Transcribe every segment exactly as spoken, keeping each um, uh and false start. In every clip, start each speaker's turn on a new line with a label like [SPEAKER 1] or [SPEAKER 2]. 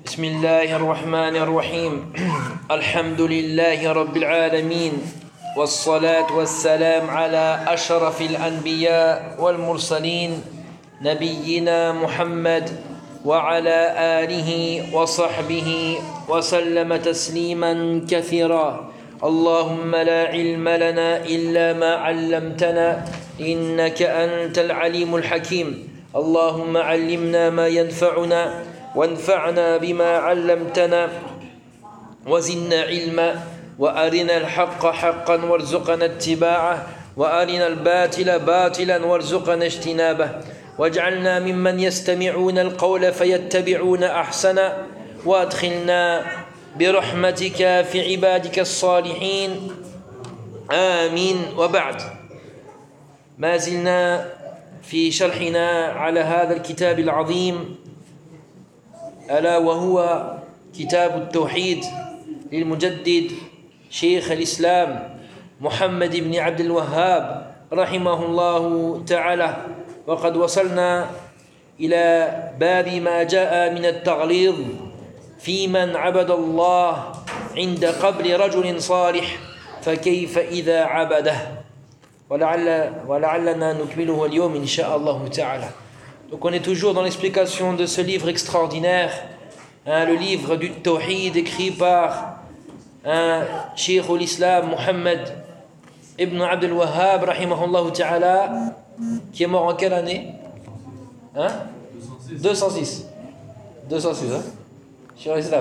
[SPEAKER 1] بسم الله الرحمن الرحيم الحمد لله رب العالمين والصلاة والسلام على أشرف الأنبياء والمرسلين نبينا محمد وعلى آله وصحبه وسلم تسليما كثيرا اللهم لا علم لنا إلا ما علمتنا إنك أنت العليم الحكيم اللهم علمنا ما ينفعنا وانفعنا بما علمتنا وزدنا علما وأرنا الحق حقا وارزقنا اتباعه وأرنا الباطل باطلا وارزقنا اجتنابه واجعلنا ممن يستمعون القول فيتبعون أحسنه وادخلنا برحمتك في عبادك الصالحين آمين وبعد ما زلنا في شرحنا على هذا الكتاب العظيم ألا وهو كتاب التوحيد للمجدد شيخ الإسلام محمد بن عبد الوهاب رحمه الله تعالى وقد وصلنا إلى باب ما جاء من التغليظ في من عبد الله عند قبر رجل صالح فكيف إذا عبده ولعل ولعلنا نكمله اليوم إن شاء الله تعالى. Donc on est toujours dans l'explication de ce livre extraordinaire, hein, le livre du Tawhid écrit par un Cheikh al-Islam Muhammad ibn Abd al-Wahhab rahimahullah ta'ala, qui est mort en quelle année? Hein? deux cent six. deux cent six, hein? Cheikh al-Islam.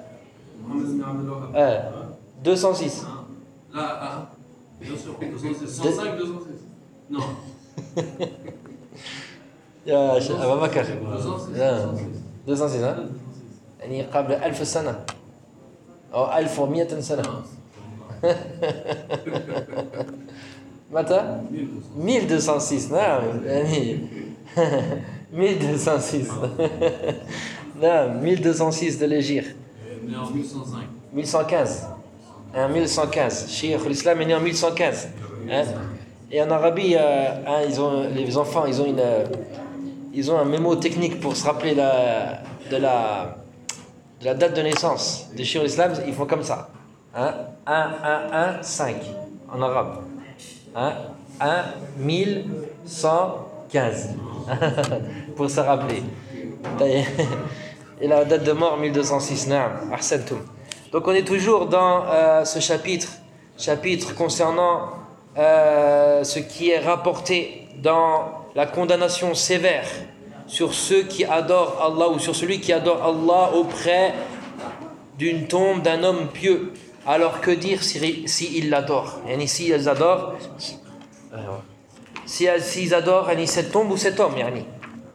[SPEAKER 1] Euh, deux cent six.
[SPEAKER 2] Là, ah, bien sûr, deux cent six. cent cinq, deux cent six. Non.
[SPEAKER 1] يا أبا بكر deux cent six ها يعني قبل ألف سنة أو ألف ومئة سنة متى؟ mille deux cent six نعم يعني mille deux cent six نعم mille deux cent six de l'Égypte
[SPEAKER 2] né en mille cent cinq
[SPEAKER 1] mille cent quinze hein, mille cent quinze Cheikh l'Islam est né en mille cent quinze hein. Et en Arabie euh, hein, ils ont, les enfants ils ont une Ils ont un mémo technique pour se rappeler la, de, la, de la date de naissance de Cheikh al-Islam. Ils font comme ça. Hein? un, un, un, cinq en arabe. Hein? un, mille cent quinze. Pour se rappeler. Et la date de mort, mille deux cent six. Donc on est toujours dans euh, ce chapitre, chapitre concernant euh, ce qui est rapporté dans la condamnation sévère sur ceux qui adorent Allah ou sur celui qui adore Allah auprès d'une tombe d'un homme pieux. Alors que dire s'ils si, si l'adorent? Yani, si ils adorent, si, si ils adorent yani, cette tombe ou cet homme. Yani.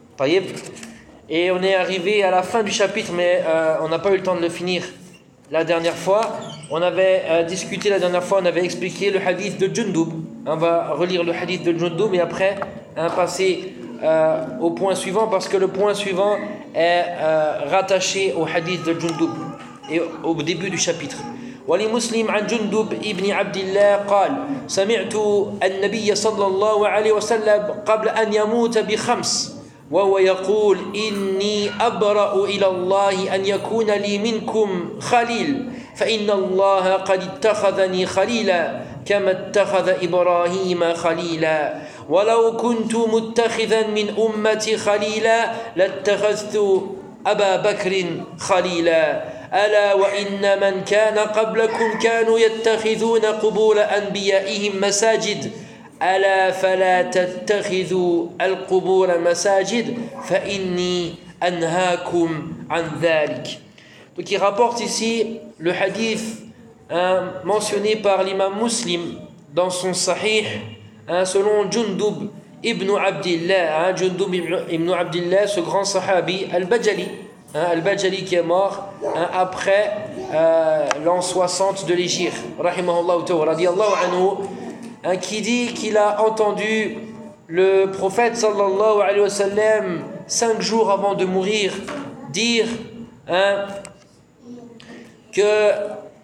[SPEAKER 1] Et on est arrivé à la fin du chapitre, mais euh, on n'a pas eu le temps de le finir la dernière fois. On avait euh, discuté la dernière fois, on avait expliqué le hadith de Jundub. On va relire le hadith de Jundub et après hein, passer euh, au point suivant, parce que le point suivant est euh, rattaché au hadith de Jundub et au début du chapitre. ولمسلم عن جندب ابن عبد الله قال سمعت النبي صلى الله عليه وسلم قبل أن يموت بخمس وهو يقول إني أبرأ إلى الله أن يكون لي منكم خليل فإن الله قد اتخذني خليلا كما اتخذ إبراهيم خليلا ولو كنت متخذا من أمتي خليلا لاتخذت أبا بكر خليلا ألا وإن من كان قبلكم كانوا يتخذون قبور أنبيائهم مساجد ألا فلا تتخذوا القبور مساجد فإني أنهاكم عن ذلك. Donc il rapporte ici le hadith hein, mentionné par l'imam Muslim dans son Sahih hein, selon Jundub ibn Abdillah, hein, Jundub ibn Abdillah, ce grand sahabi al-Bajali, hein, al-Bajali qui est mort hein, après euh, l'an soixante de l'Hégire, rahimahullah ta'ala, radiyallahu anhu, hein, qui dit qu'il a entendu le prophète sallallahu alayhi wa sallam cinq jours avant de mourir dire hein, que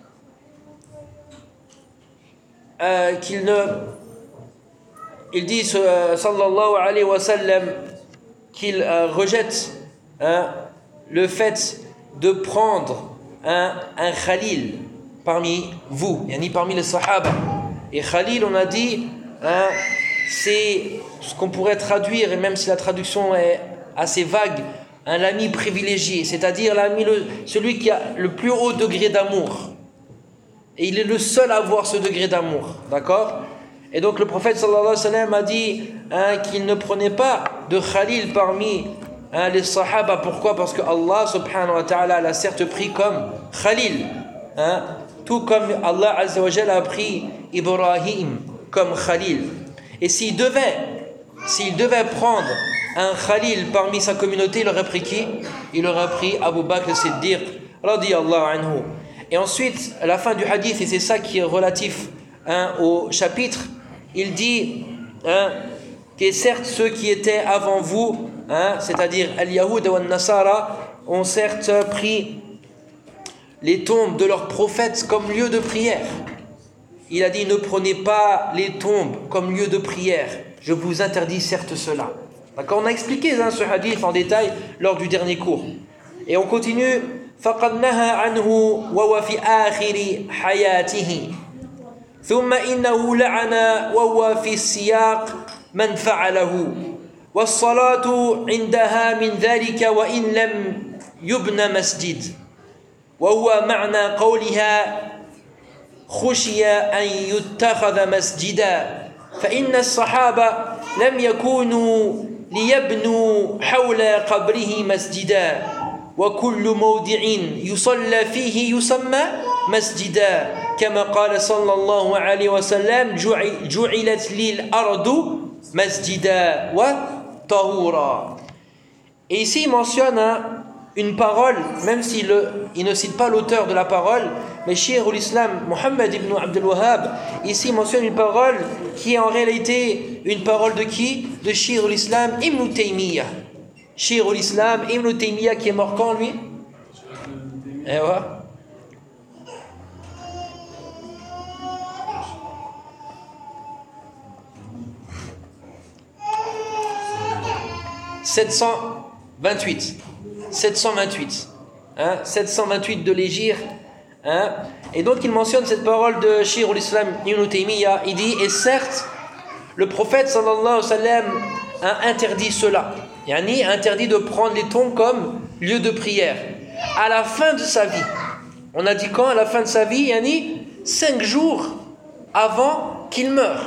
[SPEAKER 1] euh, qu'il ne il dit euh, sallallahu alayhi wa sallam qu'il euh, rejette hein, le fait de prendre un, un khalil parmi vous, yani parmi les sahaba. Et khalil, on a dit, hein, c'est ce qu'on pourrait traduire, et même si la traduction est assez vague, un ami privilégié, c'est-à-dire l'ami, le, celui qui a le plus haut degré d'amour. Et il est le seul à avoir ce degré d'amour, d'accord? Et donc le prophète sallallahu alayhi wa sallam a dit hein, qu'il ne prenait pas de khalil parmi hein, les sahaba. Pourquoi? Parce que Allah subhanahu wa ta'ala l'a certes pris comme khalil, hein, tout comme Allah azza wa jalla a pris Ibrahim comme khalil. Et s'il devait, s'il devait prendre un khalil parmi sa communauté, il aurait pris qui? Il aurait pris Abu Bakr as-Siddiq radiyallahu anhu. Et ensuite, à la fin du hadith, et c'est ça qui est relatif hein, au chapitre, il dit hein, que certes ceux qui étaient avant vous, hein, c'est-à-dire al-Yahoud et al-Nasara, ont certes pris les tombes de leurs prophètes comme lieu de prière. Il a dit ne prenez pas les tombes comme lieu de prière. Je vous interdis certes cela. D'accord, on a expliqué hein, ce hadith en détail lors du dernier cours. Et on continue. فقد نهى عنه وهو في آخر حياته ثم إنه لعن وهو في السياق من فعله والصلاة عندها من ذلك وإن لم يبنى مسجد وهو معنى قولها خشي أن يتخذ مسجدا فإن الصحابة لم يكونوا ليبنوا حول قبره مسجدا وكل موضع يصلى فيه يسمى مسجدا كما قال صلى الله عليه وسلم جعلت لي الأرض مسجدا وطهورا. Et ici il mentionne hein, une parole, même s'il il ne cite pas l'auteur de la parole, mais Cheikh ul-Islam Muhammad ibn Abdul Wahhab ici il mentionne une parole qui est en réalité une parole de qui? De Cheikh ul-Islam Ibn Taymiyyah. Cheikh ul-Islam Ibn Taymiyyah qui est mort quand lui? Eh ouais. sept cent vingt-huit. sept cent vingt-huit. Hein, sept cent vingt-huit de l'Hégire. Hein, et donc il mentionne cette parole de Cheikh ul-Islam Ibn Taymiyyah. Il dit, et certes, le prophète sallallahu alayhi wa sallam a interdit cela. Yani interdit de prendre les tombes comme lieu de prière. À la fin de sa vie. On a dit quand? À la fin de sa vie, yani cinq jours avant qu'il meure.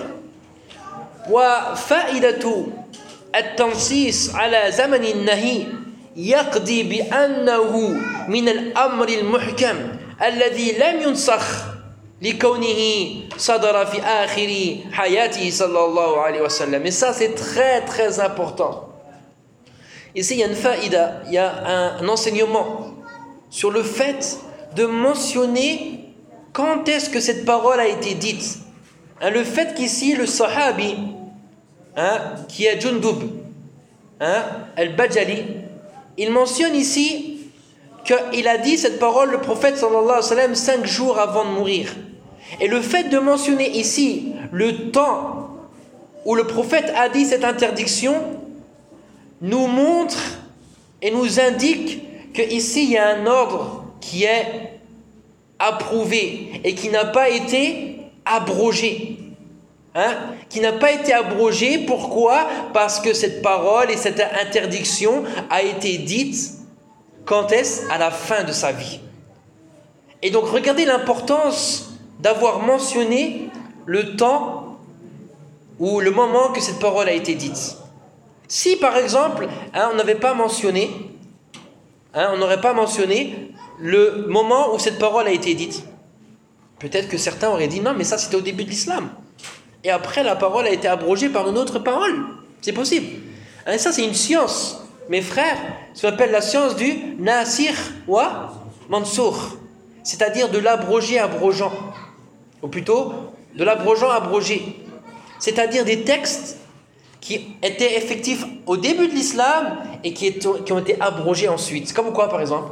[SPEAKER 1] Wa fa'idatu at-tansis ala zaman an-nahi yaqdi bi annahu min al-amr al-muhkam alladhi lam yunsakh لكونه صدر في آخر حياته صلى الله عليه وسلم. Et ça c'est très très important. Ici, il y a une faïda, il y a un, un enseignement sur le fait de mentionner quand est-ce que cette parole a été dite. Hein, le fait qu'ici, le sahabi, hein, qui est Jundub, hein, al-Bajali, il mentionne ici qu'il a dit cette parole, le prophète sallallahu alayhi wa sallam, cinq jours avant de mourir. Et le fait de mentionner ici le temps où le prophète a dit cette interdiction, nous montre et nous indique qu'ici il y a un ordre qui est approuvé et qui n'a pas été abrogé. Hein? Qui n'a pas été abrogé, pourquoi? Parce que cette parole et cette interdiction a été dite quand est-ce? À la fin de sa vie. Et donc regardez l'importance d'avoir mentionné le temps ou le moment que cette parole a été dite. Si par exemple, hein, on n'avait pas mentionné, hein, on n'aurait pas mentionné le moment où cette parole a été dite, peut-être que certains auraient dit non, mais ça c'était au début de l'islam. Et après la parole a été abrogée par une autre parole. C'est possible. Hein, et ça c'est une science, mes frères, ça s'appelle la science du nasir wa mansour, c'est-à-dire de l'abrogé abrogeant, ou plutôt de l'abrogeant abrogé, c'est-à-dire des textes qui étaient effectifs au début de l'islam et qui, étaient, qui ont été abrogés ensuite. Comme quoi, par exemple?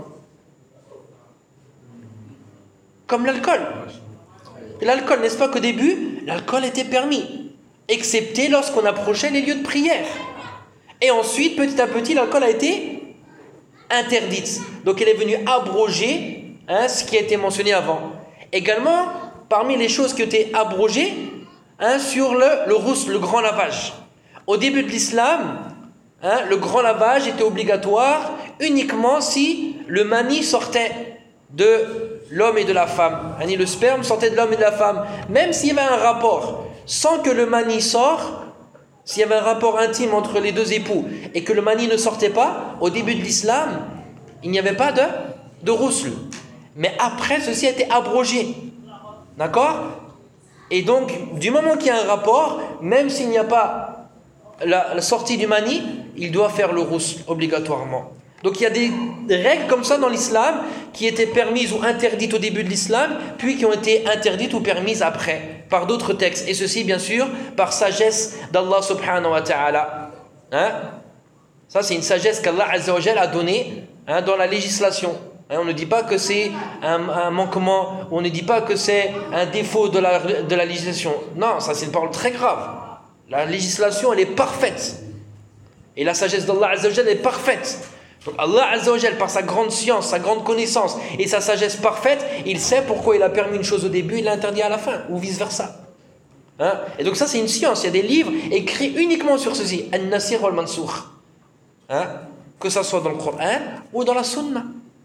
[SPEAKER 1] Comme l'alcool. L'alcool, n'est-ce pas qu'au début, l'alcool était permis, excepté lorsqu'on approchait les lieux de prière. Et ensuite, petit à petit, l'alcool a été interdite. Donc elle est venue abroger hein, ce qui a été mentionné avant. Également, parmi les choses qui ont été abrogées, hein, sur le, le rousse, le grand lavage. Au début de l'islam, hein, le grand lavage était obligatoire uniquement si le mani sortait de l'homme et de la femme. Yani le sperme sortait de l'homme et de la femme. Même s'il y avait un rapport, sans que le mani sorte, s'il y avait un rapport intime entre les deux époux et que le mani ne sortait pas, au début de l'islam, il n'y avait pas de, de roussel. Mais après, ceci a été abrogé. D'accord ? Et donc, du moment qu'il y a un rapport, même s'il n'y a pas la, la sortie du mani, il doit faire le roussel obligatoirement. Donc il y a des, des règles comme ça dans l'islam qui étaient permises ou interdites au début de l'islam, puis qui ont été interdites ou permises après, par d'autres textes. Et ceci, bien sûr, par sagesse d'Allah subhanahu wa ta'ala. Hein? Ça, c'est une sagesse qu'Allah azza wa jalla a donnée hein, dans la législation. Hein, on ne dit pas que c'est un, un manquement, on ne dit pas que c'est un défaut de la, de la législation. Non, ça c'est une parole très grave. La législation, elle est parfaite. Et la sagesse d'Allah azza wa jalla est parfaite. Donc Allah azza wa jalla, par sa grande science, sa grande connaissance et sa sagesse parfaite, il sait pourquoi il a permis une chose au début et il l'a interdit à la fin, ou vice versa. Hein? Et donc ça c'est une science, il y a des livres écrits uniquement sur ceci, An-Nasir wal-Mansour. Hein? Que ça soit dans le Coran ou dans la Sunna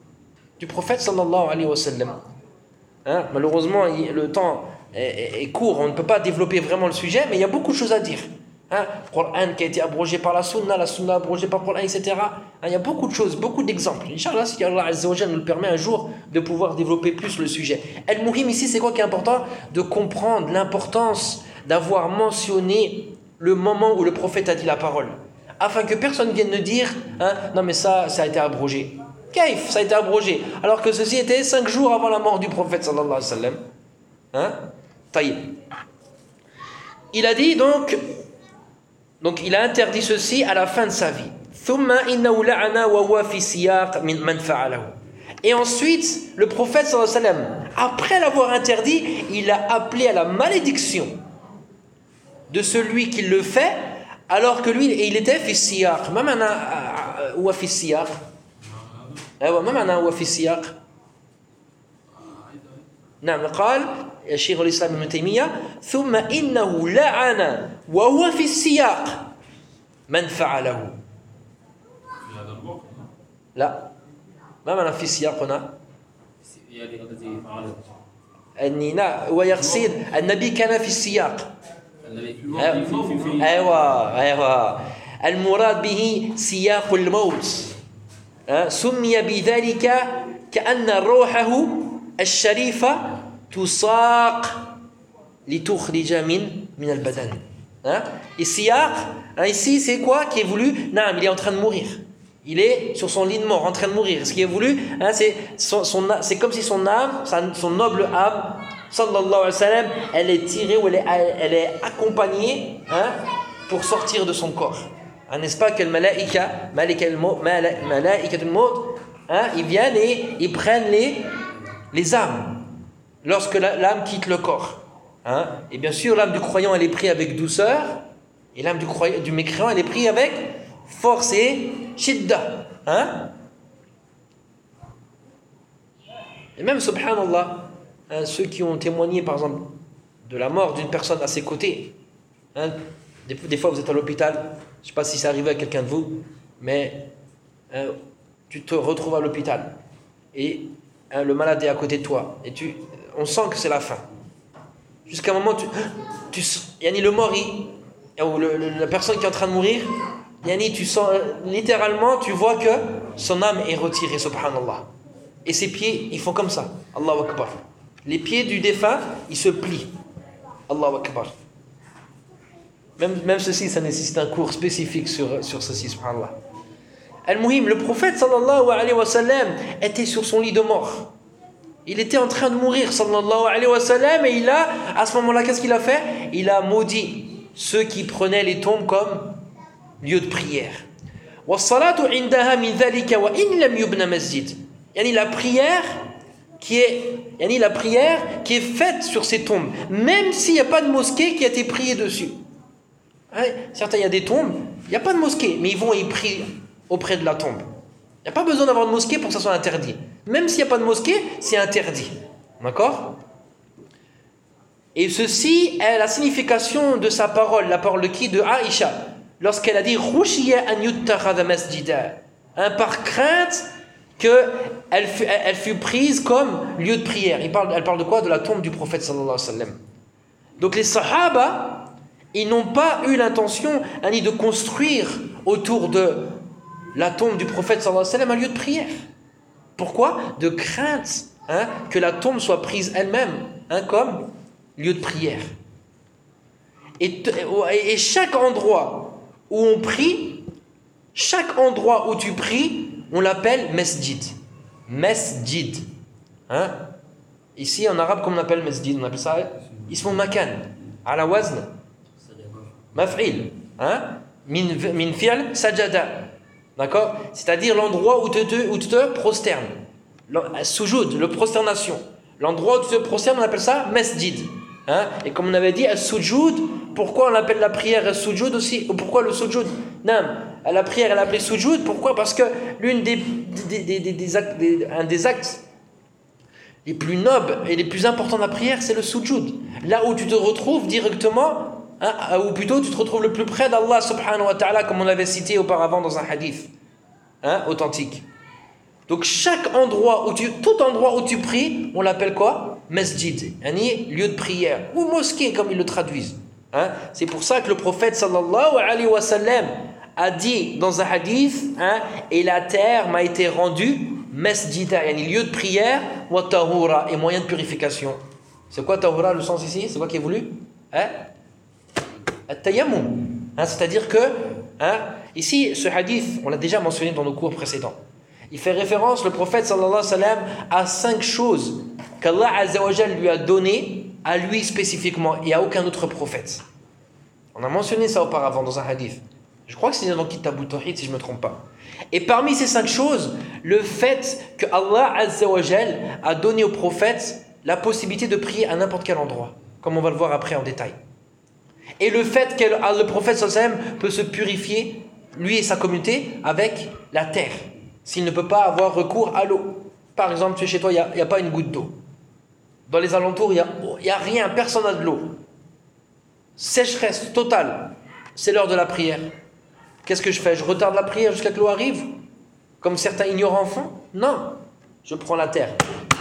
[SPEAKER 1] du prophète sallallahu alayhi wa sallam. Hein? Malheureusement, le temps est, est court, on ne peut pas développer vraiment le sujet, mais il y a beaucoup de choses à dire. Hein, le Coran qui a été abrogé par la Sunna, la Sunna abrogée par le Coran, et cetera. Hein, il y a beaucoup de choses, beaucoup d'exemples. Inch'Allah, si Allah Azza wa Jalla nous le permet un jour de pouvoir développer plus le sujet. Al-Muhim ici, c'est quoi qui est important ? De comprendre l'importance d'avoir mentionné le moment où le prophète a dit la parole. Afin que personne vienne nous dire hein, non mais ça, ça a été abrogé. Kaif, ça a été abrogé. Alors que ceci était cinq jours avant la mort du prophète sallallahu alayhi wa sallam. Hein ? Taïb. Il a dit donc... Donc il a interdit ceci à la fin de sa vie. Et ensuite, le prophète sallallahu alayhi wa sallam, après l'avoir interdit, il a appelé à la malédiction de celui qui le fait, alors que lui, il était fi siyaq. Ma mana huwa fi siyaq? Ma mana huwa fi siyaq? نعم قال الشيخ الإسلام ابن تيمية ثم إنه لعن وهو في السياق من فعله. لا ما معنى في السياق هنا؟ أني لا هو يقصد النبي كان في السياق. أيوة أيوة المراد به سياق الموت سمي بذلك كأن روحه الشريفة تساق لتخرج من من البدن. Hein? Et siyaq, hein, ici c'est quoi qui est voulu? Non, il est en train de mourir. Il est sur son lit de mort, en train de mourir. Ce qui est voulu, hein, c'est, son, son, c'est comme si son âme, son noble âme, sallallahu alayhi wa sallam, elle est tirée ou elle est, elle est accompagnée hein, pour sortir de son corps. Hein, n'est-ce pas que le malaïka, malaïkatul maut, hein, ils viennent et ils prennent les, les âmes lorsque la, l'âme quitte le corps. Hein? Et bien sûr, l'âme du croyant, elle est prise avec douceur, et l'âme du, croyant, du mécréant, elle est prise avec force et shidda. Hein? Et même, subhanallah, hein, ceux qui ont témoigné, par exemple, de la mort d'une personne à ses côtés, hein, des, des fois, vous êtes à l'hôpital, je ne sais pas si c'est arrivé à quelqu'un de vous, mais hein, tu te retrouves à l'hôpital, et hein, le malade est à côté de toi, et tu, on sent que c'est la fin. Jusqu'à un moment, tu, tu, yani le mort, il, ou le, le, la personne qui est en train de mourir, yani tu sens, littéralement, tu vois que son âme est retirée, subhanallah. Et ses pieds, ils font comme ça. Allahu Akbar. Les pieds du défunt, ils se plient. Allahu Akbar. Même, même ceci, ça nécessite un cours spécifique sur, sur ceci, subhanallah. Al-Muhim, le prophète, sallallahu alayhi wa sallam, était sur son lit de mort. Il était en train de mourir, sallallahu alayhi wa sallam, et il a, à ce moment-là, qu'est-ce qu'il a fait? Il a maudit ceux qui prenaient les tombes comme lieu de prière. Yani la prière qui est, yani la prière qui est faite sur ces tombes, même s'il n'y a pas de mosquée qui a été priée dessus. Hein? Certains, il y a des tombes, il n'y a pas de mosquée, mais ils vont y prier auprès de la tombe. Il n'y a pas besoin d'avoir une mosquée pour que ça soit interdit. Même s'il n'y a pas de mosquée, c'est interdit. D'accord? Et ceci est la signification de sa parole, la parole de qui? De Aïcha, lorsqu'elle a dit Khushiya an yuttakhadha masjida, hein, par crainte qu'elle fut, elle fut prise comme lieu de prière. Il parle, elle parle de quoi? De la tombe du prophète sallallahu alayhi wa sallam. Donc les sahaba, ils n'ont pas eu l'intention hein, ni de construire autour de la tombe du prophète sallallahu alayhi wa sallam un lieu de prière. Pourquoi? De crainte hein, que la tombe soit prise elle-même hein, comme lieu de prière. Et, et chaque endroit où on prie, chaque endroit où tu pries, on l'appelle masjid. Masjid. Hein? Ici en arabe, comment on appelle masjid? On appelle ça ismu makan. Ala wazn maf'il. Hein? Min, min fi'l sajada. D'accord? C'est-à-dire l'endroit où tu te, où tu te prosternes. Sujoud, le prosternation. L'endroit où tu te prosternes, on appelle ça masjid. Hein? Et comme on avait dit, al-sujoud, pourquoi on appelle la prière al-sujoud aussi? Ou pourquoi le sujoud? Non, la prière elle est appelée sujoud, pourquoi? Parce que l'une des, des, des, des, des actes, des, un des actes les plus nobles et les plus importants de la prière, c'est le sujoud. Là où tu te retrouves directement, hein, ou plutôt tu te retrouves le plus près d'Allah subhanahu wa ta'ala, comme on l'avait cité auparavant dans un hadith hein, authentique. Donc chaque endroit où tu, tout endroit où tu pries, on l'appelle quoi? Masjid, un lieu de prière, ou mosquée comme ils le traduisent. Hein? C'est pour ça que le prophète sallallahu alayhi wa sallam a dit dans un hadith, hein, et la terre m'a été rendue masjida, un lieu de prière, wa tahura, et moyen de purification. C'est quoi tahura, le sens ici? C'est quoi qui est voulu? Hein? At-tayammum. Hein, c'est-à-dire que, hein, ici, ce hadith, on l'a déjà mentionné dans nos cours précédents. Il fait référence, le prophète sallallahu alayhi wa sallam, à cinq choses qu'Allah azza wa jal lui a données à lui spécifiquement et à aucun autre prophète. On a mentionné ça auparavant dans un hadith. Je crois que c'est dans Kitab al-Tawhid si je ne me trompe pas. Et parmi ces cinq choses, le fait que Allah azza wa jal a donné au prophète la possibilité de prier à n'importe quel endroit, comme on va le voir après en détail. Et le fait que le prophète sallallahu alayhi wa sallam peut se purifier, lui et sa communauté, avec la terre. S'il ne peut pas avoir recours à l'eau. Par exemple, tu es chez toi, il n'y a, a pas une goutte d'eau. Dans les alentours, il n'y a, a rien, personne n'a de l'eau. Sécheresse totale. C'est l'heure de la prière. Qu'est-ce que je fais? Je retarde la prière jusqu'à que l'eau arrive? Comme certains ignorants font? Non. Je prends la terre.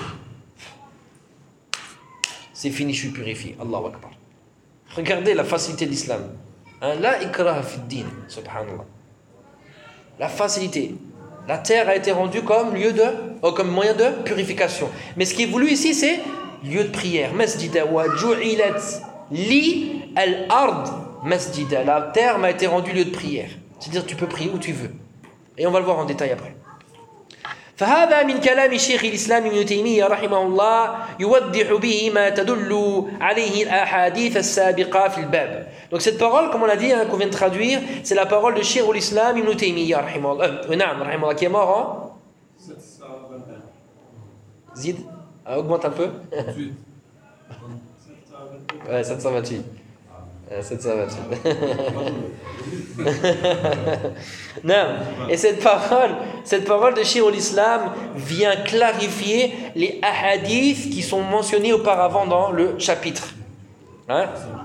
[SPEAKER 1] C'est fini, je suis purifié. Allahu Akbar. Regardez la facilité de l'islam. Hein? La ikraha fi din, subhanallah. La facilité. La terre a été rendue comme lieu de, oh, comme moyen de purification. Mais ce qui est voulu ici, c'est lieu de prière. Masjida wa ju'ilat li al-ard masjida. La terre m'a été rendue lieu de prière. C'est-à-dire tu peux prier où tu veux. Et on va le voir en détail après. فهذا من كلام شيخ الإسلام ابن تيمية رحمه الله يوضح به ما تدل عليه الأحاديث السابقة في الباب. Donc cette parole, comme on l'a dit, hein, qu'on vient de traduire, c'est la parole de Cheikh l'Islam ibn Taymiyyah رحمه الله. Euh, نعم رحمه الله, qui est mort en
[SPEAKER 2] sept cent vingt et un.
[SPEAKER 1] Zid, ah, augmente un peu. Ouais, sept cent vingt-huit. sept cent vingt-huit. Non. Et cette parole, cette parole de Cheikh l'Islam vient clarifier les ahadiths qui sont mentionnés auparavant dans le chapitre. Hein?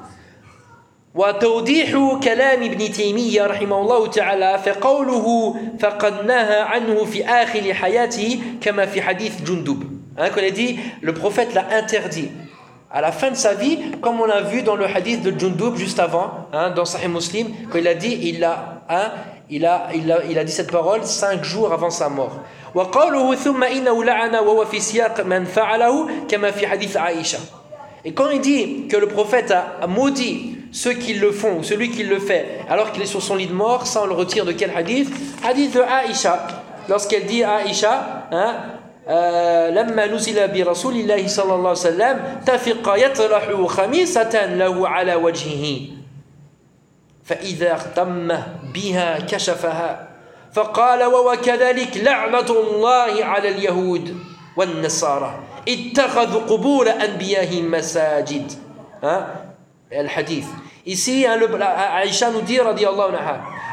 [SPEAKER 1] وتوضيح كلام ابن تيمية رحمه الله تعالى فقوله فقد نهى عنه في آخر حياته كما في حديث جندب. Hein, qu'on a dit, le prophète l'a interdit à la fin de sa vie, comme on l'a vu dans le hadith de Jundub juste avant, hein, dans Sahih Muslim, quand il a dit, il a, hein, il a, il a, il a dit cette parole cinq jours avant sa mort. وقوله ثم إنه لعن وهو في سياق من فعله كما في حديث عائشة. Et quand il dit que le prophète a maudit ceux qui le font, ou celui qui le fait, alors qu'il est sur son lit de mort, ça on le retire de quel hadith? Hadith de Aïcha, lorsqu'elle dit à Aïcha, hein, لما نزل برسول الله صلى الله عليه وسلم تفق يطرح خميسة له على وجهه فإذا اغتم بها كشفها فقال وكذلك لعنة الله على اليهود والنصارى اتخذوا قبور أنبيائهم مساجد. Hein? Le hadith. Ici, hein, le, Aïcha nous dit, radiyallahu anha,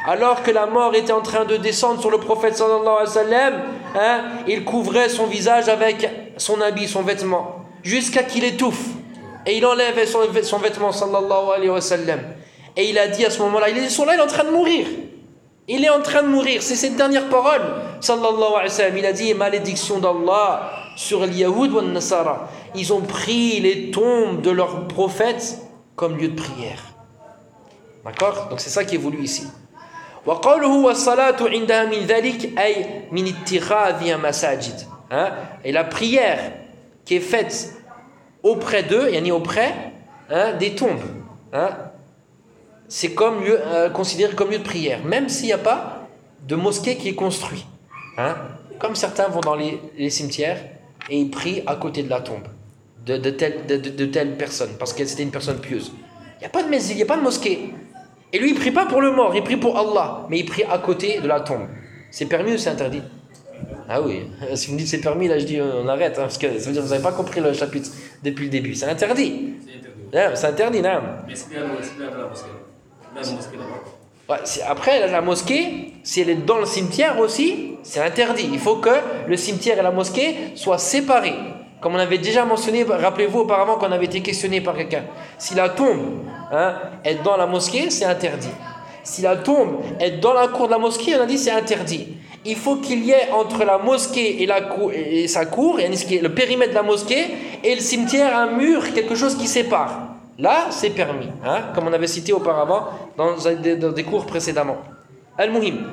[SPEAKER 1] alors que la mort était en train de descendre sur le prophète sallallahu alayhi wa sallam, hein, il couvrait son visage avec son habit, son vêtement, jusqu'à qu'il étouffe. Et il enlève son, son vêtement sallallahu alayhi wa sallam. Et il a dit à ce moment-là, il est sur là, il est en train de mourir. Il est en train de mourir. C'est cette dernière parole, sallallahu alayhi wa sallam. Il a dit, malédiction d'Allah sur les Yahoud ou les Nasara. Ils ont pris les tombes de leurs prophètes comme lieu de prière. D'accord? Donc c'est ça qui est voulu ici. وقوله والصلاة عندها من ذلك أي من اتخاذها مساجد. Et la prière qui est faite auprès d'eux, yani auprès hein, des tombes, hein, c'est comme lieu, euh, considéré comme lieu de prière, même s'il n'y a pas de mosquée qui est construite. Hein, comme certains vont dans les, les cimetières et ils prient à côté de la tombe de, de, telle, de, de, de telle personne, parce que c'était une personne pieuse. Il n'y a pas de mesjid, il n'y a pas de mosquée. Et lui, il ne prie pas pour le mort, il prie pour Allah, mais il prie à côté de la tombe. C'est permis ou c'est interdit? Ah oui, si vous me dites c'est permis, là je dis on arrête, hein, parce que ça veut dire que vous n'avez pas compris le chapitre depuis le début. C'est interdit.
[SPEAKER 2] C'est interdit.
[SPEAKER 1] Yeah, c'est interdit, non.
[SPEAKER 2] Mais c'est bien la mosquée. La mosquée là-bas.
[SPEAKER 1] Ouais, c'est, après, la mosquée, si elle est dans le cimetière aussi, c'est interdit. Il faut que le cimetière et la mosquée soient séparés. Comme on avait déjà mentionné, rappelez-vous auparavant qu'on avait été questionné par quelqu'un. Si la tombe hein, est dans la mosquée, c'est interdit. Si la tombe est dans la cour de la mosquée, on a dit c'est interdit. Il faut qu'il y ait entre la mosquée et, la cour, et sa cour, le périmètre de la mosquée, et le cimetière, un mur, quelque chose qui sépare. Là, c'est permis, hein, comme on avait cité auparavant dans des, dans des cours précédemment. Al-Muhim.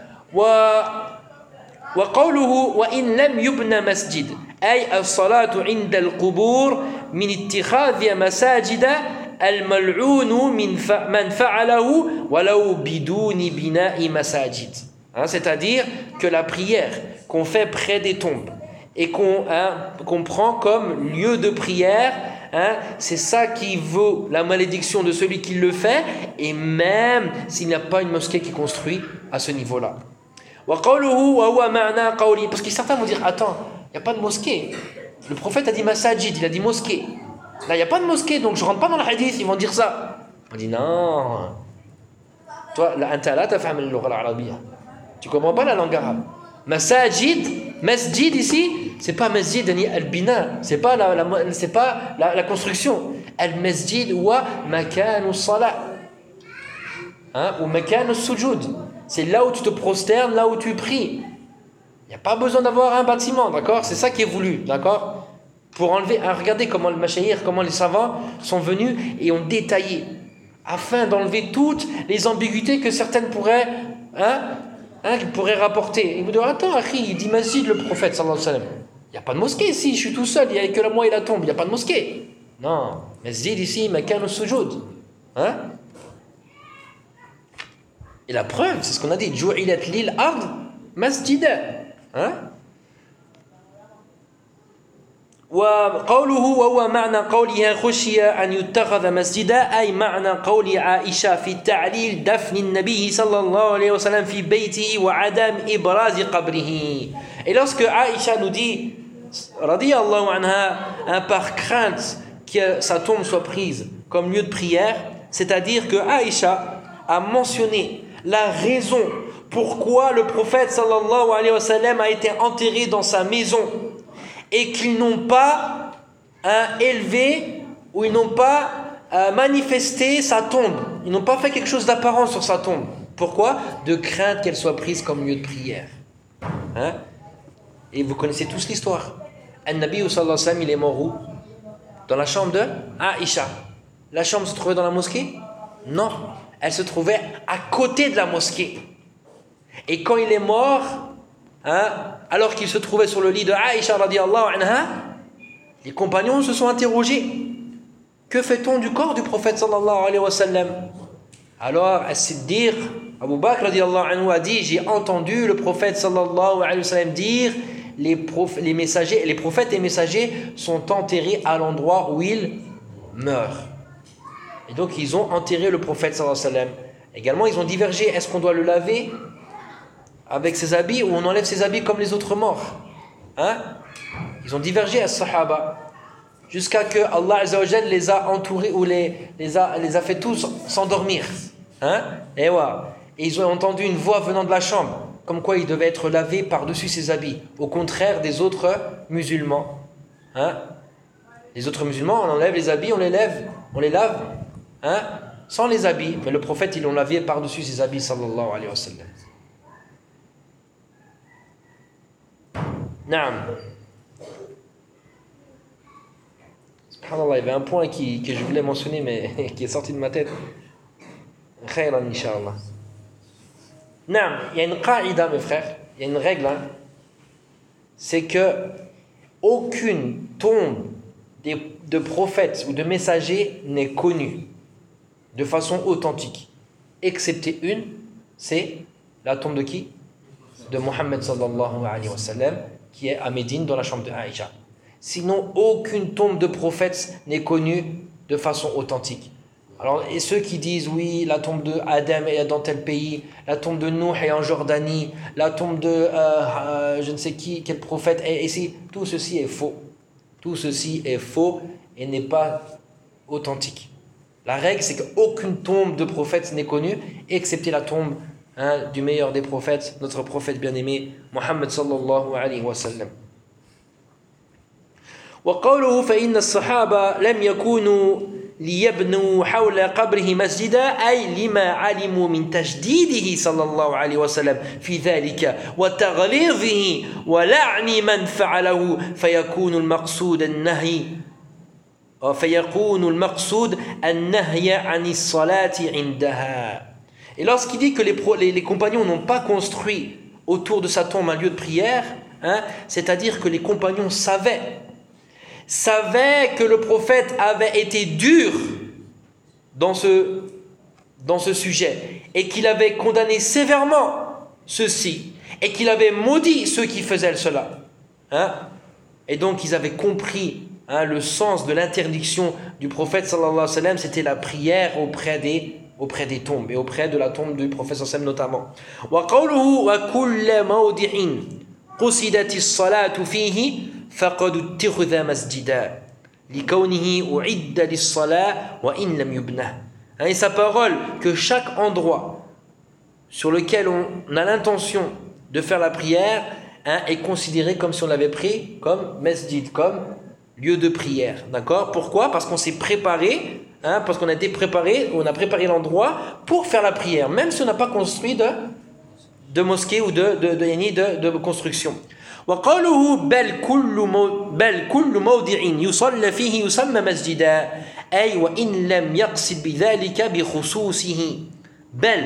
[SPEAKER 1] Wa qawluhu wa in lam yubna masjid ay as-salatu 'inda al-qubur min ittikhadhi masajida al-mal'un min man fa'alahu walau biduni bina'i masajid. Hein, c'est-à-dire que la prière qu'on fait près des tombes et qu'on, hein, qu'on prend comme lieu de prière, hein, c'est ça qui vaut la malédiction de celui qui le fait, et même s'il n'y a pas une mosquée qui est construite à ce niveau-là. Parce que certains vont dire, attends, il n'y a pas de mosquée. Le prophète a dit masajid, il a dit mosquée. Là, il n'y a pas de mosquée, donc je ne rentre pas dans le hadith, ils vont dire ça. On dit non. Toi, la antala tafham al-lugha al-arabiyya. Tu comprends pas la langue arabe. Masajid, masjid ici, c'est pas masjid ni al-bina, c'est pas la, la c'est pas la, la construction. Al-masjid wa makanu salat. Hein, ou makanu sujud. C'est là où tu te prosternes, là où tu pries. Il n'y a pas besoin d'avoir un bâtiment, d'accord? C'est ça qui est voulu, d'accord? Pour enlever, hein, regardez comment le mashayikh, comment les savants sont venus et ont détaillé afin d'enlever toutes les ambiguïtés que certaines pourraient hein, Hein, qu'il pourrait rapporter. Il vous dit, attends, Akhi, il dit masjid le prophète sallallahu alayhi wa sallam. Il n'y a pas de mosquée ici, je suis tout seul, il n'y a que la moi et la tombe, il n'y a pas de mosquée. Non, masjid ici, makan sujud. Hein? Et la preuve, c'est ce qu'on a dit, ju'ilat lil ard masjida. Hein? وقوله وهو معنى قولها خشي أن يتخذ مسجدا أي معنى قول عائشة في تعليل دفن النبي صلى الله عليه وسلم في بيته وعدم إبراز قبره. Et lorsque Aïcha nous dit radiyallahu anha, hein, par crainte que sa tombe soit prise comme lieu de prière, c'est-à-dire que Aïcha a mentionné la raison pourquoi le prophète sallallahu alayhi wa sallam a été enterré dans sa maison et qu'ils n'ont pas hein, élevé ou ils n'ont pas euh, manifesté sa tombe. Ils n'ont pas fait quelque chose d'apparent sur sa tombe. Pourquoi? De crainte qu'elle soit prise comme lieu de prière. Hein? Et vous connaissez tous l'histoire. An-Nabi sallallahu alayhi wa sallam, il est mort où? Dans la chambre de Aïcha. La chambre se trouvait dans la mosquée? Non. Elle se trouvait à côté de la mosquée. Et quand il est mort, hein, alors qu'il se trouvait sur le lit de Aïcha radiyallahu anha, les compagnons se sont interrogés. Que fait-on du corps du prophète sallallahu alayhi wa sallam? Alors As-Siddiq, Abu Bakr radiyallahu anhu a dit, j'ai entendu le prophète sallallahu alayhi wa sallam dire, les, prof, les, messagers, les prophètes et messagers sont enterrés à l'endroit où ils meurent. Et donc ils ont enterré le prophète sallallahu alayhi wa sallam. Également ils ont divergé, est-ce qu'on doit le laver avec ses habits ou on enlève ses habits comme les autres morts? Hein? Ils ont divergé à Sahaba jusqu'à que Allah Azza wa Jal les a entourés ou les, les, a, les a fait tous s'endormir. Hein? Et, ouais. et ils ont entendu une voix venant de la chambre, comme quoi il devait être lavé par-dessus ses habits, au contraire des autres musulmans. Hein? Les autres musulmans, on enlève les habits, on les lève, on les lave, hein? Sans les habits. Mais le prophète, ils l'ont lavé par-dessus ses habits, sallallahu alayhi wa sallam. Naam. Subhanallah, il y avait un point qui, que je voulais mentionner, mais qui est sorti de ma tête. Khayran, inshallah. Naam, il y a une qaïda, mes frères, il y a une règle, hein, c'est que aucune tombe de, de prophètes ou de messagers n'est connue de façon authentique, excepté une, c'est la tombe de qui? De Mohammed sallallahu alayhi wa sallam, qui est à Médine dans la chambre de Aïcha. Sinon, aucune tombe de prophète n'est connue de façon authentique. Alors, et ceux qui disent oui, la tombe de Adam est dans tel pays, la tombe de Nuh est en Jordanie, la tombe de euh, euh, je ne sais qui, quel prophète est ici, tout ceci est faux. Tout ceci est faux et n'est pas authentique. La règle, c'est qu'aucune tombe de prophète n'est connue, excepté la tombe hein, du meilleur des prophètes, notre prophète bien-aimé, Muhammad sallallahu alayhi wa sallam. وقوله فإن الصحابة لم يكونوا ليبنوا حول قبره مسجدا أي لما علموا من تجديده صلى الله عليه وسلم في ذلك وتغليظه ولعن من فعله فيكون المقصود النهي فيكون المقصود النهي عن الصلاة عندها. Et lorsqu'il dit que les, pro, les, les compagnons n'ont pas construit autour de sa tombe un lieu de prière, hein, c'est-à-dire que les compagnons savaient savait que le prophète avait été dur dans ce, dans ce sujet et qu'il avait condamné sévèrement ceci et qu'il avait maudit ceux qui faisaient cela. Hein? Et donc ils avaient compris hein, le sens de l'interdiction du prophète sallallahu alayhi wa sallam, c'était la prière auprès des, auprès des tombes et auprès de la tombe du prophète sallallahu alayhi wa sallam notamment. Wa qawluhu wa kulla mawdi'in qusidati as-salatu fihi فقد اتخذ مسجدا لكونه أعد للصلاة وإن لم يبنه. Et sa parole que chaque endroit sur lequel on a l'intention de faire la prière hein, est considéré comme si on l'avait pris comme masjid, comme lieu de prière. D'accord? Pourquoi? Parce qu'on s'est préparé, hein, parce qu'on a été préparé, on a préparé l'endroit pour faire la prière, même si on n'a pas construit de, de mosquée ou de, de, de, de, de construction. وقوله بل كل مو بل كل موضع يصلى فيه يسمى مسجدا أي وإن لم يقصد بذلك بخصوصه بل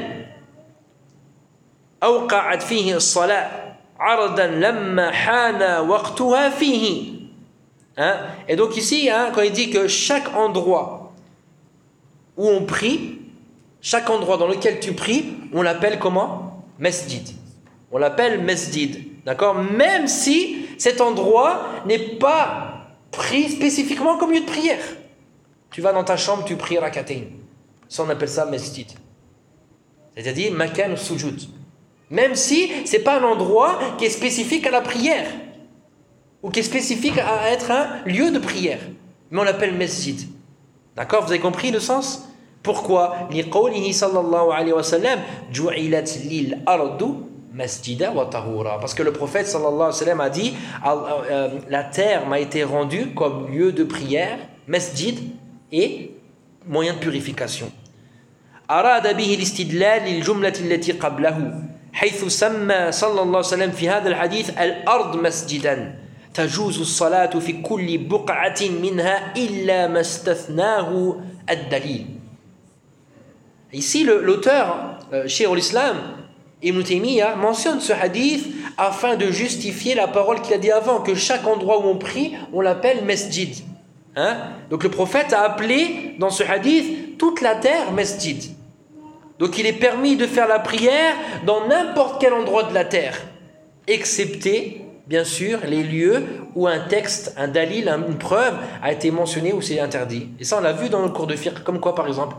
[SPEAKER 1] أوقعت فيه الصلاة عرضا لما حان وقتها فيه. Hein? Et donc ici, hein, quand il dit que chaque endroit où on prie, chaque endroit dans lequel tu pries, on l'appelle comment? Masjid. On l'appelle masjid. D'accord? Même si cet endroit n'est pas pris spécifiquement comme lieu de prière. Tu vas dans ta chambre, tu pries rak'atayn. Ça, on appelle ça masjid. C'est-à-dire makan sujud. Même si ce n'est pas un endroit qui est spécifique à la prière. Ou qui est spécifique à être un lieu de prière. Mais on l'appelle masjid. D'accord? Vous avez compris le sens? Pourquoi? Liqawlihi sallallahu alayhi wa sallam ju'ilat lil ardu masjida wa tahura. Parce que le prophète sallallahu alayhi wa sallam a dit euh, la terre m'a été rendue comme lieu de prière, masjid et moyen de purification. أراد به الاستدلال للجملة التي قبله حيث سمى صلى الله عليه وسلم في هذا الحديث الأرض مسجدا تجوز الصلاة في كل بقعة منها إلا ما استثناه الدليل. Ici l'auteur euh, Cheikh al-Islam Ibn Taymiyyah mentionne ce hadith afin de justifier la parole qu'il a dit avant, que chaque endroit où on prie, on l'appelle masjid. Hein? Donc le prophète a appelé dans ce hadith toute la terre masjid. Donc il est permis de faire la prière dans n'importe quel endroit de la terre, excepté, bien sûr, les lieux où un texte, un dalil, une preuve a été mentionné où c'est interdit. Et ça on l'a vu dans le cours de fiqh, comme quoi par exemple?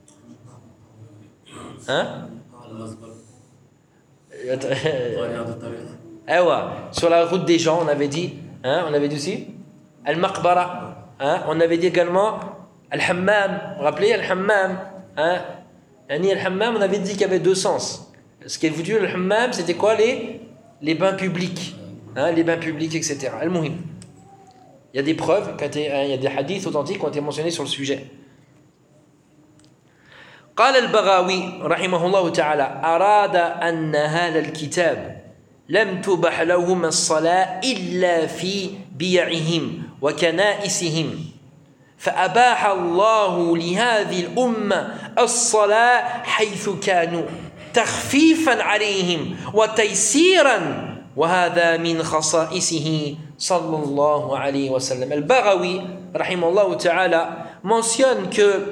[SPEAKER 1] Hein? Eh ouais, sur la route des gens, on avait dit, hein, on avait dit aussi Al-Maqbara, hein, on avait dit également Al-Hammam, vous vous rappelez Al-Hammam, hein, Yani, le hammam, on avait dit qu'il y avait deux sens. Ce qui est voulu, le hammam, c'était quoi? Les, les bains publics. Hein, les bains publics, et cetera. Al-Muhim. Il y a des preuves, il y a des hadiths authentiques qui ont été mentionnés sur le sujet. قال البغاوي رحمه الله تعالى أراد أن هذا الكتاب لم تبح لهم الصلاة إلا في بيعهم وكنائسهم فأباح الله لهذه الأمة الصلاة حيث كانوا تخفيفا عليهم وتيسيرا وهذا من خصائصه صلى الله عليه وسلم. البغوي رحمه الله تعالى mentionne que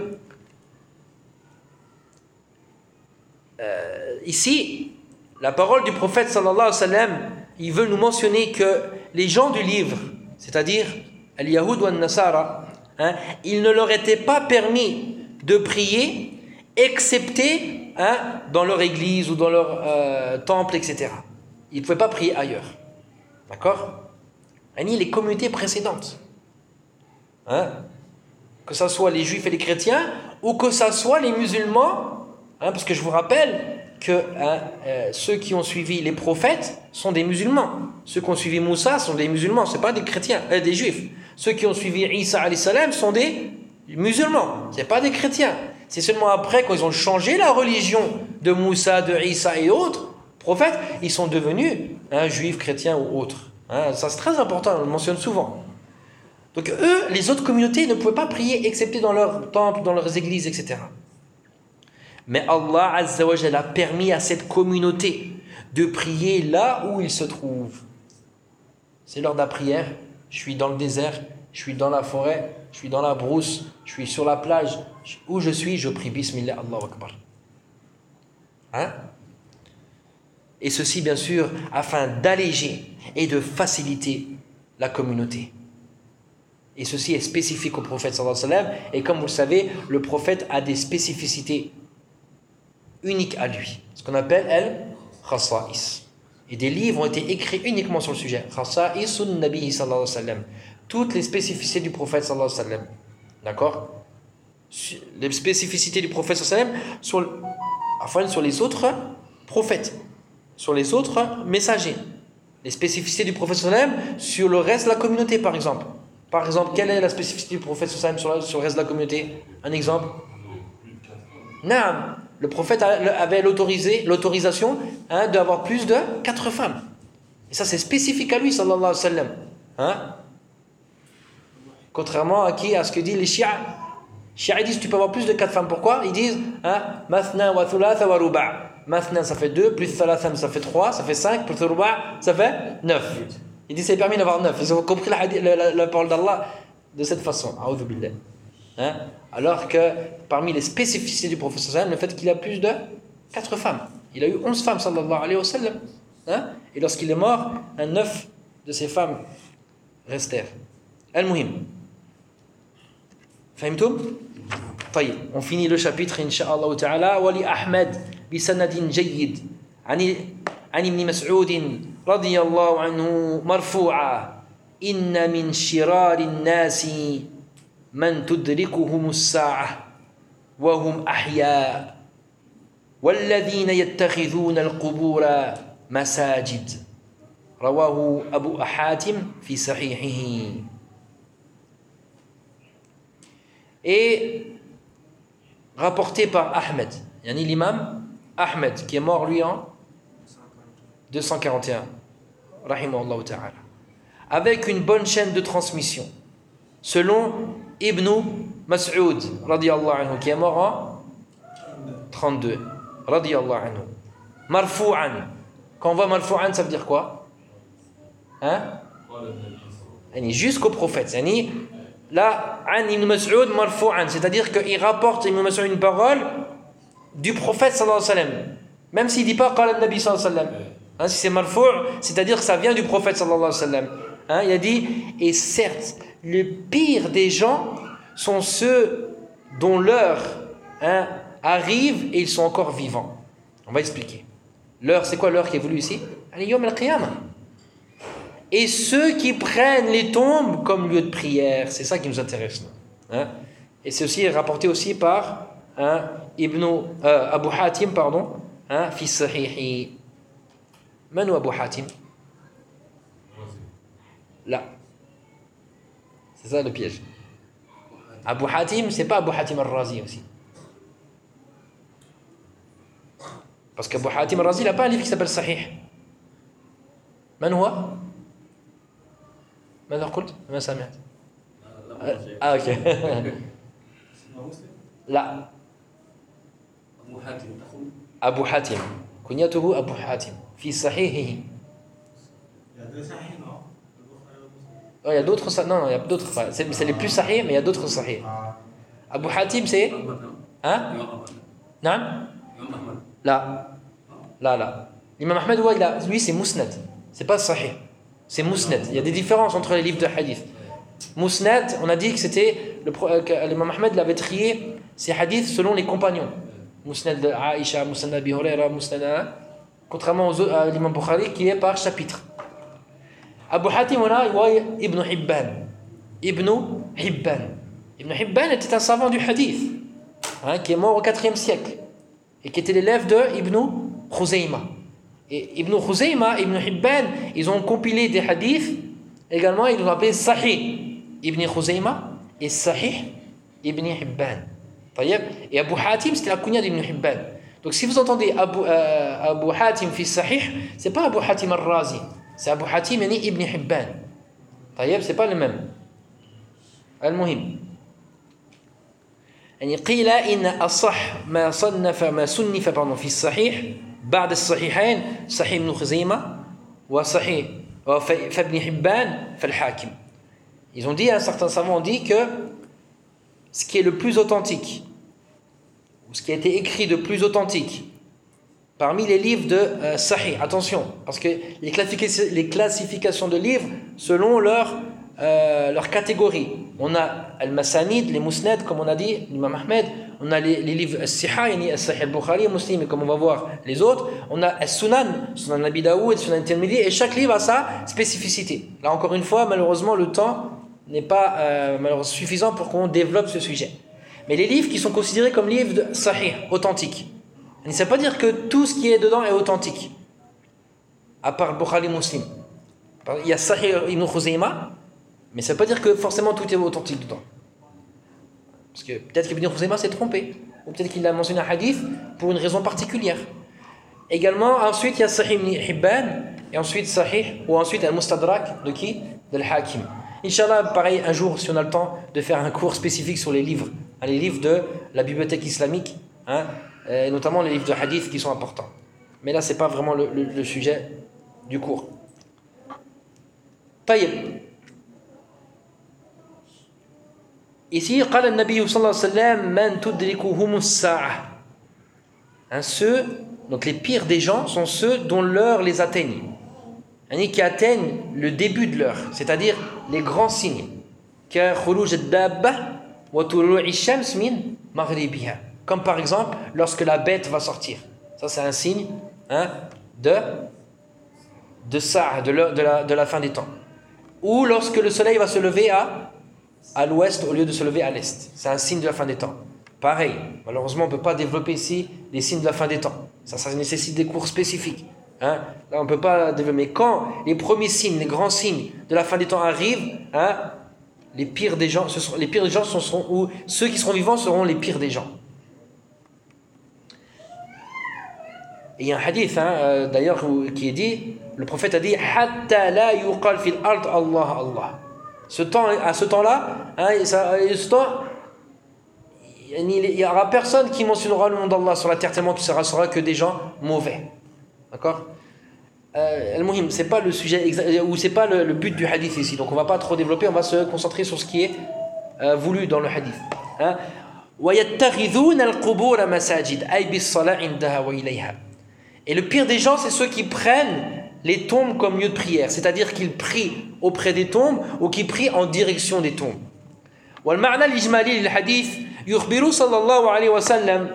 [SPEAKER 1] Euh, ici, la parole du prophète sallallahu alayhi wa sallam, il veut nous mentionner que les gens du livre, c'est-à-dire al-Yahoud ou al-Nasara, hein, il ne leur était pas permis de prier excepté hein, dans leur église ou dans leur euh, temple, et cetera. Ils ne pouvaient pas prier ailleurs. D'accord? Ani les communautés précédentes. Hein, que ce soit les juifs et les chrétiens ou que ce soit les musulmans. Hein, parce que je vous rappelle que hein, euh, ceux qui ont suivi les prophètes sont des musulmans. Ceux qui ont suivi Moussa sont des musulmans, ce n'est pas des chrétiens, euh, des juifs. Ceux qui ont suivi Isa alayhi salam sont des musulmans, ce n'est pas des chrétiens. C'est seulement après, quand ils ont changé la religion de Moussa, de Isa et autres prophètes, ils sont devenus hein, juifs, chrétiens ou autres. Hein, ça c'est très important, on le mentionne souvent. Donc eux, les autres communautés ne pouvaient pas prier excepté dans leurs temples, dans leurs églises, et cetera. Mais Allah Azza wa Jalla a permis à cette communauté de prier là où ils se trouvent. C'est l'heure de la prière. Je suis dans le désert, je suis dans la forêt, je suis dans la brousse, je suis sur la plage. Où je suis, je prie Bismillah, Allahu Akbar. Hein? Et ceci, bien sûr, afin d'alléger et de faciliter la communauté. Et ceci est spécifique au prophète sallallahu alayhi wa sallam. Et comme vous le savez, le prophète a des spécificités unique à lui, ce qu'on appelle el-Khasa'is. Et des livres ont été écrits uniquement sur le sujet. Khasa'isun Nabi sallallahu alayhi wa sallam. Toutes les spécificités du prophète sallallahu alayhi wa sallam. D'accord? Les spécificités du prophète sallallahu alayhi wa sallam sur, enfin, sur les autres prophètes, sur les autres messagers. Les spécificités du prophète sallallahu alayhi wa sallam sur le reste de la communauté, par exemple. Par exemple, quelle est la spécificité du prophète sallallahu alayhi wa sallam sur le reste de la communauté? Un exemple? Naam. Le prophète avait l'autorisation hein, d'avoir plus de quatre femmes. Et ça, c'est spécifique à lui, sallallahu alayhi wa sallam. Hein? Contrairement à qui? À ce que disent les Shia. Les Shia disent tu peux avoir plus de quatre femmes. Pourquoi? Ils disent hein, Mathna wa thulatha wa ruba'. Mathna, ça fait deux, plus thalathan, ça fait trois, ça fait cinq, plus ruba', ça fait neuf. Ils disent c'est permis d'avoir neuf. Ils ont compris la, la, la, la parole d'Allah de cette façon. A'udhu billah. Hein? Alors que parmi les spécificités du prophète sallallahu alayhi wa sallam, le fait qu'il a plus de quatre femmes. Il a eu onze femmes sallallahu alayhi wa sallam. Hein? Et lorsqu'il est mort, un neuf de ces femmes restèrent. Al-Muhim. Fahimtum? طيب, on finit le chapitre incha'Allah ta'ala. Wali Ahmed bisanadin jayyid. Ani عن ابن مسعود رضي الله عنه مرفوعا إن من شرار الناس من تدركهم الساعة وهم أحياء والذين يتخذون القبور مساجد رواه أبو حاتم في صحيحه. Et rapporté par Ahmed, yani l'imam Ahmed qui est mort lui en deux cent quarante et un, rahimahullah ta'ala, avec une bonne chaîne de transmission, selon Ibn Mas'ud, radiyallahu anhu, qui est mort en trente-deux, radiyallahu anhu. Marfou'an. Quand on voit marfou'an, ça veut dire quoi? Hein? Jusqu'au prophète. Là, an Ibn Mas'ud marfou'an, c'est-à-dire qu'il rapporte Ibn Mas'ud une parole du prophète sallallahu alayhi wa sallam, même s'il ne dit pas qala an-nabi sallallahu alayhi wa sallam. Hein, si c'est marfou', c'est-à-dire que ça vient du prophète sallallahu alayhi wa sallam. Hein, il a dit, et certes, le pire des gens sont ceux dont l'heure hein, arrive et ils sont encore vivants. On va expliquer. L'heure, c'est quoi l'heure qui est voulue ici? Al-Yawm al-Qiyamah. Et ceux qui prennent les tombes comme lieu de prière, c'est ça qui nous intéresse. Hein? Et c'est aussi rapporté aussi par hein, Ibn euh, Abu Hatim, pardon, hein, fi sahihi. Man Abu Hatim? Là. C'est ça le piège. Abu Hatim, c'est pas Abu Hatim al-Razi aussi. Parce qu'Abu Hatim al-Razi, il n'a pas un livre qui s'appelle Sahih. Man huwa? ماذا قلت؟ ما سمعت. Ah ok. لا.
[SPEAKER 2] أبو حاتم.
[SPEAKER 1] أبو حاتم. كنيته أبو حاتم في صحيحه. Oh, il y a d'autres sahih. Non, non, il y a d'autres. C'est, c'est les plus sahih, mais il y a d'autres sahih. Abu Hatim, c'est. Hein? Non? Là. Là, là. L'imam Ahmed, ouais, il a, lui, c'est Musnad. C'est pas sahih. C'est Musnad. Il y a des différences entre les livres de hadith. Musnad, on a dit que c'était. Le, que l'imam Ahmed l'avait trié, ces hadiths selon les compagnons. Musnad de Aïcha, Musnad d'Abi Huraira, Musnad. Contrairement aux, à l'imam Bukhari qui est par chapitre. Abu Hatim, on a Ibn Hibban. Ibn Hibban. Ibn Hibban était un savant du hadith, hein, qui est mort au quatrième siècle et qui était l'élève de Ibn Khuzayma. Et Ibn Khuzayma, Ibn Hibban, ils ont compilé des hadiths. Également, ils l'ont appelé Sahih Ibn Khuzayma et Sahih Ibn Hibban. Et Abu Hatim, c'était la kunya d'Ibn Hibban. Donc, si vous entendez Abu, euh, Abu Hatim fi Sahih, c'est pas Abu Hatim al-Razi. C'est Abu Hatim yani Ibn Hibban. طيب, c'est pas le même. المهم يعني قيل إن أصح ما صنف ما صنف pardon في الصحيح بعد الصحيحين صحيح ابن خزيمة وصحيح فابن حبان فالحاكم. Ils ont dit, un certain savant ont dit que ce qui est le plus authentique, ou ce qui a été écrit de plus authentique parmi les livres de euh, Sahih, attention, parce que les, classific- les classifications de livres selon leur, euh, leur catégorie. On a Al-Masanid, les Musnad, comme on a dit, l'imam Ahmed, on a les, les livres As-Siha, yani As-Sahih al-Bukhari, Muslim, et comme on va voir les autres, on a As-Sunan, Sunan Abi Daoud, Sunan Tirmidhi, et chaque livre a sa spécificité. Là encore une fois, malheureusement, le temps n'est pas euh, malheureusement suffisant pour qu'on développe ce sujet. Mais les livres qui sont considérés comme livres de Sahih, authentiques, ça ne veut pas dire que tout ce qui est dedans est authentique, à part Bukhari Muslim. Il y a Sahih Ibn Khuzayma, mais ça ne veut pas dire que forcément tout est authentique dedans. Parce que peut-être qu'Ibn Khuzayma s'est trompé, ou peut-être qu'il a mentionné un hadith pour une raison particulière. Également, ensuite il y a Sahih Ibn Hibban, et ensuite Sahih, ou ensuite Al-Mustadrak, de qui? De l'Hakim. Inch'Allah, pareil, un jour, si on a le temps, de faire un cours spécifique sur les livres, hein, les livres de la bibliothèque islamique, hein, et notamment les livres de hadith qui sont importants. Mais là, ce n'est pas vraiment le, le, le sujet du cours. Taïb. Ici, قال النبي صلى الله عليه وسلم من تدركهم الساعة. Hein, ceux, donc les pires des gens sont ceux dont l'heure les atteigne. Hein, qui atteignent le début de l'heure, c'est-à-dire les grands signes. كخروج الدابة وطلوع الشمس من مغربها. Comme par exemple, lorsque la bête va sortir. Ça, c'est un signe, hein, de, de ça, de, de, la, de la fin des temps. Ou lorsque le soleil va se lever à, à l'ouest au lieu de se lever à l'est. C'est un signe de la fin des temps. Pareil, malheureusement, on ne peut pas développer ici les signes de la fin des temps. Ça, ça nécessite des cours spécifiques. Hein. Là, on ne peut pas développer. Mais quand les premiers signes, les grands signes de la fin des temps arrivent, hein, les pires des gens, ce seront, les pires des gens ce seront, ou ceux qui seront vivants seront les pires des gens. Et il y a un hadith, hein, euh, d'ailleurs, qui est dit, le prophète a dit Hatta la yuqal fil ard Allah Allah. Ce temps, à ce temps-là, hein, ça, ce temps, il n'y aura personne qui mentionnera le nom d'Allah sur la terre, tellement que ce sera, sera que des gens mauvais. D'accord? euh, Al-Muhim, c'est pas le sujet exa- ou c'est pas le, le but du hadith ici, donc on va pas trop développer, on va se concentrer sur ce qui est euh, voulu dans le hadith. Hein? وَيَتَّخِذُونَ الْقُبُورَ مَسَاجِدَ أَيْ بِالصَّلَاةِ عِنْدَهَا وَإِلَيْهَا. Et le pire des gens, c'est ceux qui prennent les tombes comme lieu de prière, c'est-à-dire qu'ils prient auprès des tombes ou qui prient en direction des tombes. والمعنى الإجمالي للحديث يخبر صلى الله عليه وسلم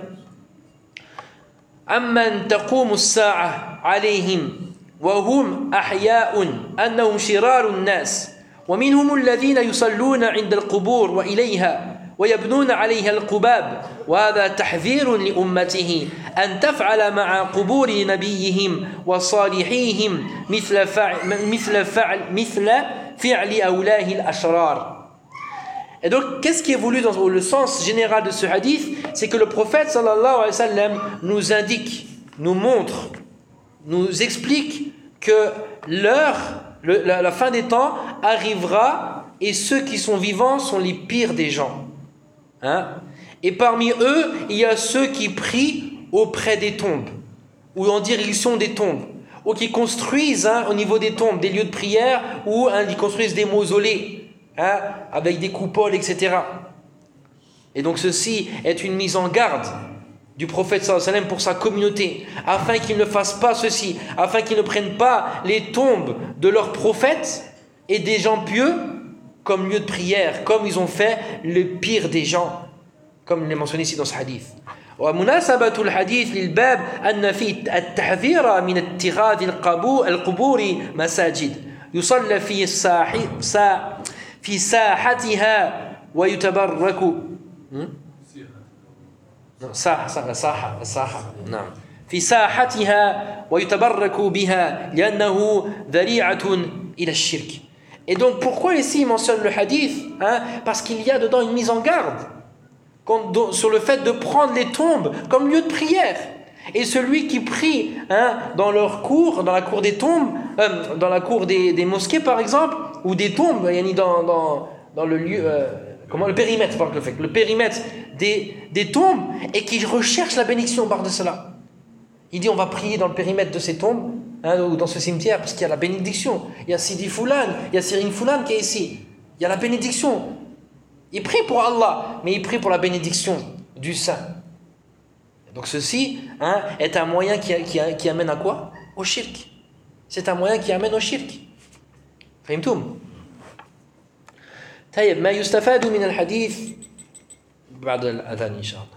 [SPEAKER 1] أمن تقوم الساعة عليهم وهم أحياء أنهم شرار الناس ومنهم الذين يصلون عند القبور وإليها ويبنون عليها القباب وهذا تحذير لأمته أن تفعل مع قبور نبيهم وصالحيهم مثل فعل مثل فعل مثل فعل أولاه الأشرار. Et donc, qu'est-ce qui est voulu dans le sens général de ce hadith? C'est que le prophète sallallahu alayhi wa sallam nous indique, nous montre, nous explique que l'heure, le, la, la fin des temps arrivera et ceux qui sont vivants sont les pires des gens. Hein? Et parmi eux, il y a ceux qui prient auprès des tombes ou en direction des tombes ou qui construisent hein, au niveau des tombes des lieux de prière ou hein, ils construisent des mausolées. Hein, avec des coupoles, et cetera. Et donc ceci est une mise en garde du prophète sallallahu alayhi wa sallam pour sa communauté, afin qu'ils ne fassent pas ceci, afin qu'ils ne prennent pas les tombes de leurs prophètes et des gens pieux comme lieu de prière, comme ils ont fait le pire des gens, comme il est mentionné ici dans ce hadith. ومناسبة الحديث للباب أن فيه التحذير من اتخاذ القبور مساجد يصلى فيه الساحي في ساحتها ويتبرك ساحة ساحة ساحة ساحة نعم في ساحتها ويتبرك بها لأنه ذريعة إلى الشرك. Et donc pourquoi ici il mentionne le hadith hein? Parce qu'il y a dedans une mise en garde sur le fait de prendre les tombes comme lieu de prière. Et celui qui prie hein, dans leur cour, dans la cour des tombes, euh, dans la cour des, des mosquées par exemple, ou des tombes, dans, dans, dans le lieu, euh, comment le périmètre, par le fait, le périmètre des, des tombes, et qui recherche la bénédiction par de cela. Il dit on va prier dans le périmètre de ces tombes, hein, ou dans ce cimetière, parce qu'il y a la bénédiction. Il y a Sidi Foulan, il y a Sirine Foulan qui est ici. Il y a la bénédiction. Il prie pour Allah, mais il prie pour la bénédiction du saint. Donc ceci hein, est un moyen qui, qui, qui amène à quoi? Au shirk. C'est un moyen qui amène au shirk. فهمتم؟ طيب ما يستفاد من الحديث بعد الأذان إن شاء الله.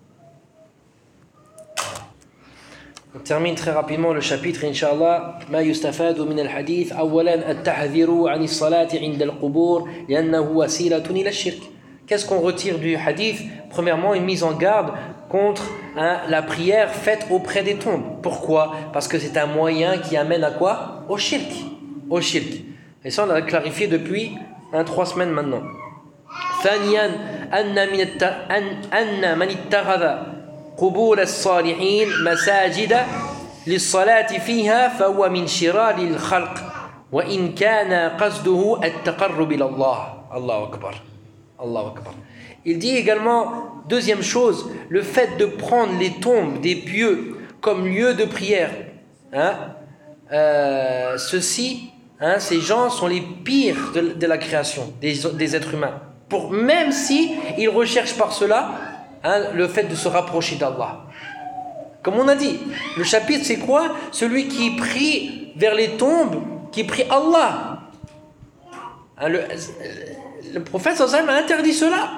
[SPEAKER 1] On termine très rapidement le chapitre إن شاء الله. ما يستفاد من الحديث أولا التحذير عن الصلاة عند القبور لأنه وسيلة إلى الشرك. Qu'est-ce qu'on retire du hadith? Premièrement, une mise en garde contre hein, la prière faite auprès des tombes. Pourquoi? Parce que c'est un moyen qui amène à quoi? Au shirk. Au shirk. Et ça, on l'a clarifié depuis hein, trois semaines maintenant. ثانيا أن من الت... أن أن من اتخذ قبور الصالحين مساجد للصلاة فيها فهو من شرار الخلق وإن كان قصده التقرب إلى الله. الله أكبر. Allah Akbar. Il dit également, deuxième chose, le fait de prendre les tombes des pieux comme lieu de prière. Hein, euh, ceux-ci, hein, ces gens sont les pires de, de la création, des, des êtres humains. Pour, même si ils recherchent par cela hein, le fait de se rapprocher d'Allah. Comme on a dit, le chapitre c'est quoi? Celui qui prie vers les tombes, qui prie Allah. Hein, le, Le prophète sallallahu alayhi wa sallam a interdit cela.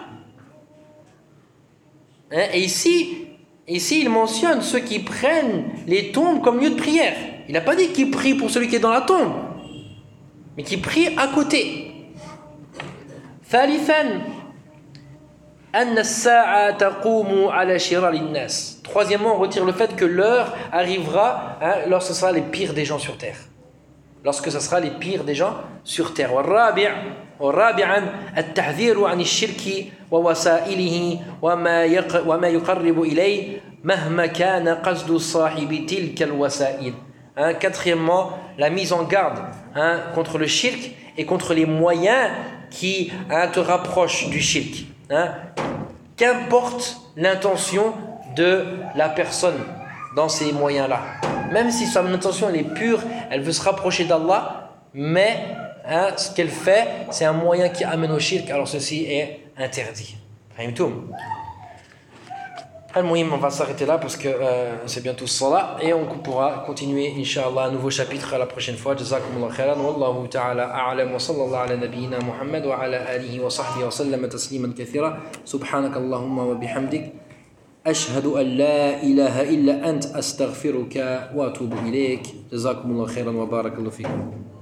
[SPEAKER 1] Hein, et ici, ici, il mentionne ceux qui prennent les tombes comme lieu de prière. Il n'a pas dit qu'il prie pour celui qui est dans la tombe, mais qui prie à côté. ثالثا أن الساعة تقوم على شرار الناس. Troisièmement, on retire le fait que l'heure arrivera hein, lorsque ce sera les pires des gens sur terre. Lorsque ce sera les pires des gens sur terre. والرابع ورابعا التحذير عن الشرك ووسائله وما يق وما يقرب إليه مهما كان قصد صاحب تلك الوسائل. Hein, quatrièmement, la mise en garde hein, contre le shirk et contre les moyens qui hein, te rapprochent du shirk. Hein. Qu'importe l'intention de la personne dans ces moyens-là. Même si son intention elle est pure, elle veut se rapprocher d'Allah, mais hein, ce qu'elle fait, c'est un moyen qui amène au shirk, alors ceci est interdit. Al-Muhim, on va s'arrêter là parce que euh, c'est bientôt Salah et on pourra continuer, Inch'Allah, un nouveau chapitre la prochaine fois. Jazakumullah khairan, wallahu ta'ala a'lam, wa sallallahu ala nabiyyina Muhammad wa ala alihi wa sahbihi wa sallama tasliman kathira. Subhanakallahumma wa bihamdik. أشهد أن لا إله إلا أنت أستغفرك وأتوب إليك جزاكم الله خيرا وبارك الله فيكم